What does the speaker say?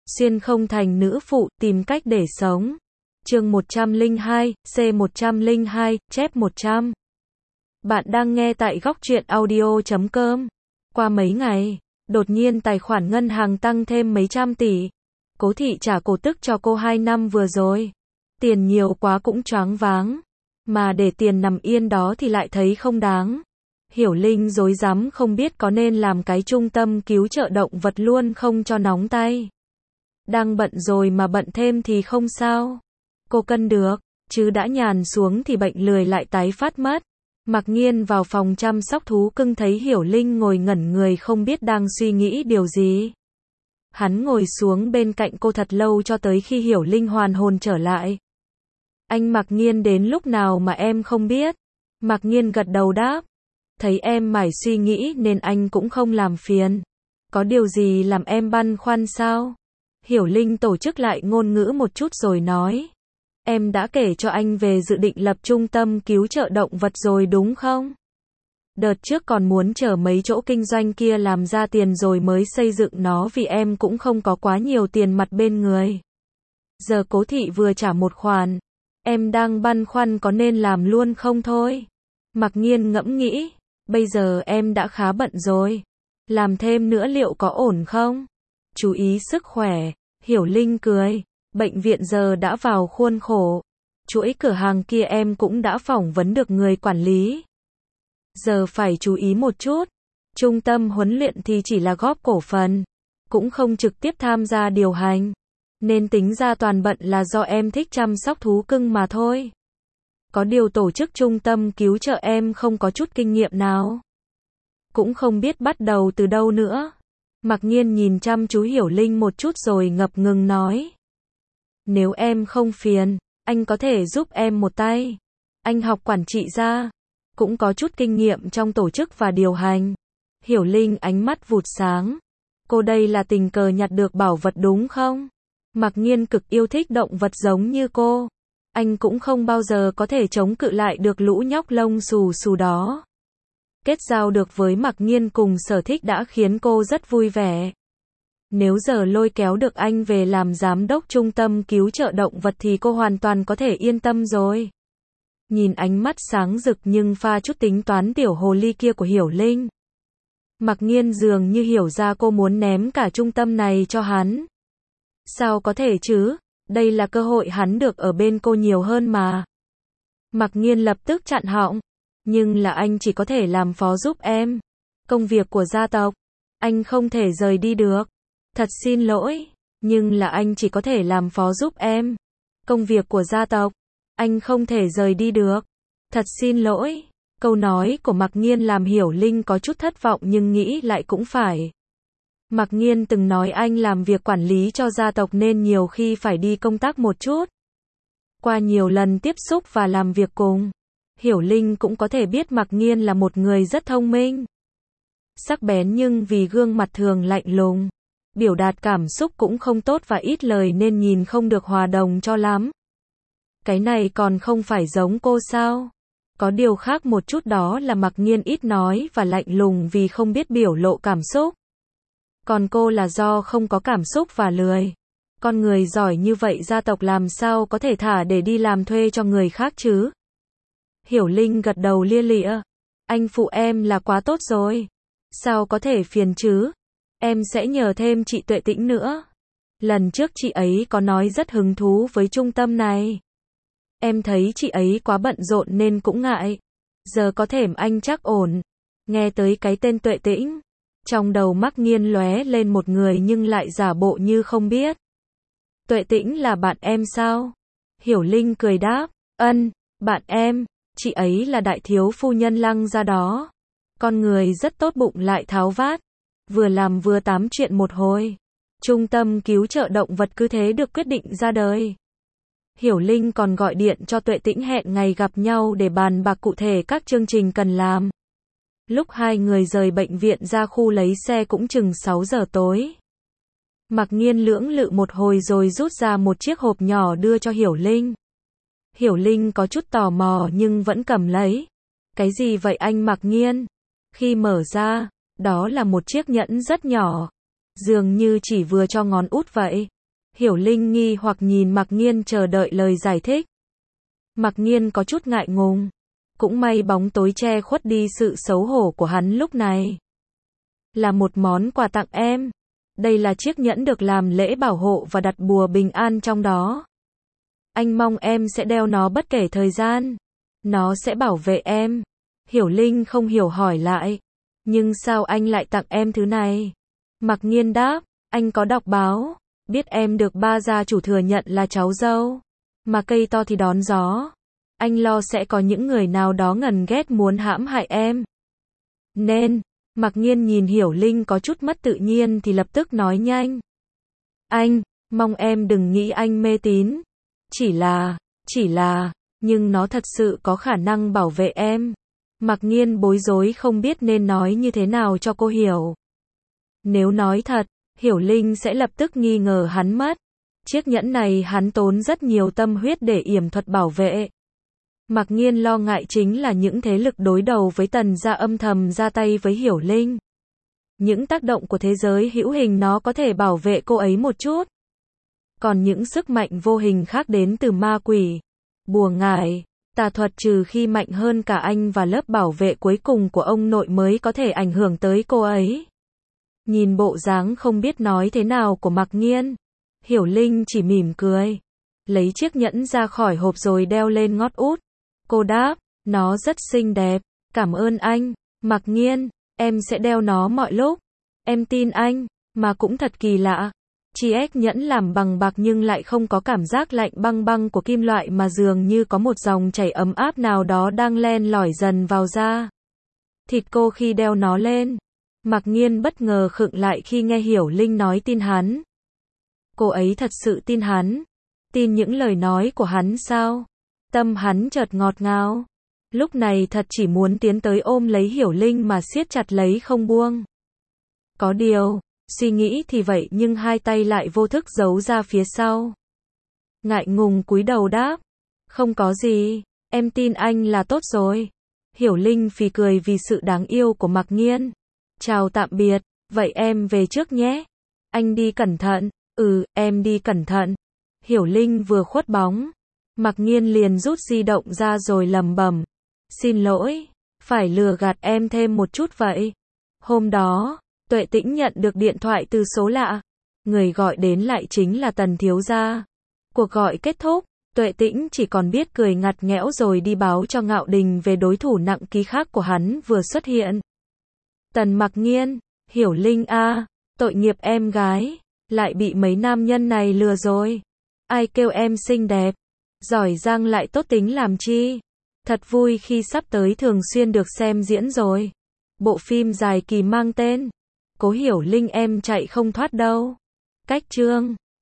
Xuyên không thành nữ phụ, tìm cách để sống. Chương 102, C102, chép 100. Bạn đang nghe tại góc truyện audio.com. Qua mấy ngày, đột nhiên tài khoản ngân hàng tăng thêm mấy trăm tỷ. Cố thị trả cổ tức cho cô 2 năm vừa rồi. Tiền nhiều quá cũng choáng váng. Mà để tiền nằm yên đó thì lại thấy không đáng. Hiểu Linh rối rắm không biết có nên làm cái trung tâm cứu trợ động vật luôn không cho nóng tay. Đang bận rồi mà bận thêm thì không sao. Cô cân được, chứ đã nhàn xuống thì bệnh lười lại tái phát mất. Mạc Nghiên vào phòng chăm sóc thú cưng thấy Hiểu Linh ngồi ngẩn người không biết đang suy nghĩ điều gì. Hắn ngồi xuống bên cạnh cô thật lâu cho tới khi Hiểu Linh hoàn hồn trở lại. Anh Mạc Nghiên đến lúc nào mà em không biết? Mạc Nghiên gật đầu đáp. Thấy em mải suy nghĩ nên anh cũng không làm phiền. Có điều gì làm em băn khoăn sao? Hiểu Linh tổ chức lại ngôn ngữ một chút rồi nói. Em đã kể cho anh về dự định lập trung tâm cứu trợ động vật rồi đúng không? Đợt trước còn muốn chờ mấy chỗ kinh doanh kia làm ra tiền rồi mới xây dựng nó vì em cũng không có quá nhiều tiền mặt bên người. Giờ Cố thị vừa trả một khoản. Em đang băn khoăn có nên làm luôn không thôi. Mạc Nghiên ngẫm nghĩ. Bây giờ em đã khá bận rồi. Làm thêm nữa liệu có ổn không? Chú ý sức khỏe. Hiểu Linh cười. Bệnh viện giờ đã vào khuôn khổ. Chuỗi cửa hàng kia em cũng đã phỏng vấn được người quản lý. Giờ phải chú ý một chút. Trung tâm huấn luyện thì chỉ là góp cổ phần. Cũng không trực tiếp tham gia điều hành. Nên tính ra toàn bận là do em thích chăm sóc thú cưng mà thôi. Có điều tổ chức trung tâm cứu trợ em không có chút kinh nghiệm nào. Cũng không biết bắt đầu từ đâu nữa. Mạc Nghiên nhìn chăm chú Hiểu Linh một chút rồi ngập ngừng nói. Nếu em không phiền, anh có thể giúp em một tay. Anh học quản trị ra, cũng có chút kinh nghiệm trong tổ chức và điều hành. Hiểu Linh ánh mắt vụt sáng. Cô đây là tình cờ nhặt được bảo vật đúng không? Mạc Nghiên cực yêu thích động vật giống như cô. Anh cũng không bao giờ có thể chống cự lại được lũ nhóc lông xù xù đó. Kết giao được với Mạc Nghiên cùng sở thích đã khiến cô rất vui vẻ. Nếu giờ lôi kéo được anh về làm giám đốc trung tâm cứu trợ động vật thì cô hoàn toàn có thể yên tâm rồi. Nhìn ánh mắt sáng rực nhưng pha chút tính toán tiểu hồ ly kia của Hiểu Linh. Mạc Nghiên dường như hiểu ra cô muốn ném cả trung tâm này cho hắn. Sao có thể chứ? Đây là cơ hội hắn được ở bên cô nhiều hơn mà. Mạc Nghiên lập tức chặn họng. Nhưng là anh chỉ có thể làm phó giúp em. Công việc của gia tộc. Anh không thể rời đi được. Thật xin lỗi. Nhưng là anh chỉ có thể làm phó giúp em. Công việc của gia tộc. Anh không thể rời đi được. Thật xin lỗi. Câu nói của Mạc Nghiên làm Hiểu Linh có chút thất vọng nhưng nghĩ lại cũng phải. Mạc Nghiên từng nói anh làm việc quản lý cho gia tộc nên nhiều khi phải đi công tác một chút. Qua nhiều lần tiếp xúc và làm việc cùng, Hiểu Linh cũng có thể biết Mạc Nghiên là một người rất thông minh. Sắc bén nhưng vì gương mặt thường lạnh lùng, biểu đạt cảm xúc cũng không tốt và ít lời nên nhìn không được hòa đồng cho lắm. Cái này còn không phải giống cô sao? Có điều khác một chút đó là Mạc Nghiên ít nói và lạnh lùng vì không biết biểu lộ cảm xúc. Còn cô là do không có cảm xúc và lười. Con người giỏi như vậy gia tộc làm sao có thể thả để đi làm thuê cho người khác chứ? Hiểu Linh gật đầu lia lịa. Anh phụ em là quá tốt rồi. Sao có thể phiền chứ? Em sẽ nhờ thêm chị Tuệ Tĩnh nữa. Lần trước chị ấy có nói rất hứng thú với trung tâm này. Em thấy chị ấy quá bận rộn nên cũng ngại. Giờ có thèm anh chắc ổn. Nghe tới cái tên Tuệ Tĩnh. Trong đầu Mạc Nghiên lóe lên một người nhưng lại giả bộ như không biết. Tuệ Tĩnh là bạn em sao? Hiểu Linh cười đáp. Bạn em. Chị ấy là đại thiếu phu nhân Lăng gia đó. Con người rất tốt bụng lại tháo vát. Vừa làm vừa tám chuyện một hồi. Trung tâm cứu trợ động vật cứ thế được quyết định ra đời. Hiểu Linh còn gọi điện cho Tuệ Tĩnh hẹn ngày gặp nhau để bàn bạc cụ thể các chương trình cần làm. Lúc hai người rời bệnh viện ra khu lấy xe cũng chừng 6 giờ tối. Mạc Nghiên lưỡng lự một hồi rồi rút ra một chiếc hộp nhỏ đưa cho Hiểu Linh. Hiểu Linh có chút tò mò nhưng vẫn cầm lấy. Cái gì vậy anh Mạc Nghiên? Khi mở ra, đó là một chiếc nhẫn rất nhỏ. Dường như chỉ vừa cho ngón út vậy. Hiểu Linh nghi hoặc nhìn Mạc Nghiên chờ đợi lời giải thích. Mạc Nghiên có chút ngại ngùng. Cũng may bóng tối che khuất đi sự xấu hổ của hắn lúc này. Là một món quà tặng em. Đây là chiếc nhẫn được làm lễ bảo hộ và đặt bùa bình an trong đó. Anh mong em sẽ đeo nó bất kể thời gian. Nó sẽ bảo vệ em. Hiểu Linh không hiểu hỏi lại. Nhưng sao anh lại tặng em thứ này? Mạc Nghiên đáp, anh có đọc báo. Biết em được ba gia chủ thừa nhận là cháu dâu. Mà cây to thì đón gió. Anh lo sẽ có những người nào đó ngần ghét muốn hãm hại em. Nên, Mạc Nghiên nhìn Hiểu Linh có chút mất tự nhiên thì lập tức nói nhanh. Anh, mong em đừng nghĩ anh mê tín. Chỉ là, nhưng nó thật sự có khả năng bảo vệ em. Mạc Nghiên bối rối không biết nên nói như thế nào cho cô hiểu. Nếu nói thật, Hiểu Linh sẽ lập tức nghi ngờ hắn mất. Chiếc nhẫn này hắn tốn rất nhiều tâm huyết để yểm thuật bảo vệ. Mạc Nghiên lo ngại chính là những thế lực đối đầu với Tần gia âm thầm ra tay với Hiểu Linh. Những tác động của thế giới hữu hình nó có thể bảo vệ cô ấy một chút. Còn những sức mạnh vô hình khác đến từ ma quỷ, bùa ngải, tà thuật trừ khi mạnh hơn cả anh và lớp bảo vệ cuối cùng của ông nội mới có thể ảnh hưởng tới cô ấy. Nhìn bộ dáng không biết nói thế nào của Mạc Nghiên, Hiểu Linh chỉ mỉm cười, lấy chiếc nhẫn ra khỏi hộp rồi đeo lên ngót út. Cô đáp, nó rất xinh đẹp, cảm ơn anh, Mạc Nghiên, em sẽ đeo nó mọi lúc. Em tin anh, mà cũng thật kỳ lạ. Chiếc nhẫn làm bằng bạc nhưng lại không có cảm giác lạnh băng băng của kim loại mà dường như có một dòng chảy ấm áp nào đó đang len lỏi dần vào da thịt cô khi đeo nó lên. Mạc Nghiên bất ngờ khựng lại khi nghe Hiểu Linh nói tin hắn. Cô ấy thật sự tin hắn? Tin những lời nói của hắn sao? Tâm hắn chợt ngọt ngào. Lúc này thật chỉ muốn tiến tới ôm lấy Hiểu Linh mà siết chặt lấy không buông. Có điều, suy nghĩ thì vậy nhưng hai tay lại vô thức giấu ra phía sau. Ngại ngùng cúi đầu đáp. Không có gì, em tin anh là tốt rồi. Hiểu Linh phì cười vì sự đáng yêu của Mạc Nghiên. Chào tạm biệt, vậy em về trước nhé. Anh đi cẩn thận. Em đi cẩn thận. Hiểu Linh vừa khuất bóng. Mạc Nghiên liền rút di động ra rồi lẩm bẩm. Xin lỗi, phải lừa gạt em thêm một chút vậy. Hôm đó, Tuệ Tĩnh nhận được điện thoại từ số lạ. Người gọi đến lại chính là Tần thiếu gia. Cuộc gọi kết thúc, Tuệ Tĩnh chỉ còn biết cười ngặt nghẽo rồi đi báo cho Ngạo Đình về đối thủ nặng ký khác của hắn vừa xuất hiện. Tần Mạc Nghiên, Hiểu Linh a, tội nghiệp em gái, lại bị mấy nam nhân này lừa rồi. Ai kêu em xinh đẹp, giỏi giang lại tốt tính làm chi. Thật vui khi sắp tới thường xuyên được xem diễn rồi. Bộ phim dài kỳ mang tên Cố Hiểu Linh em chạy không thoát đâu. Cách chương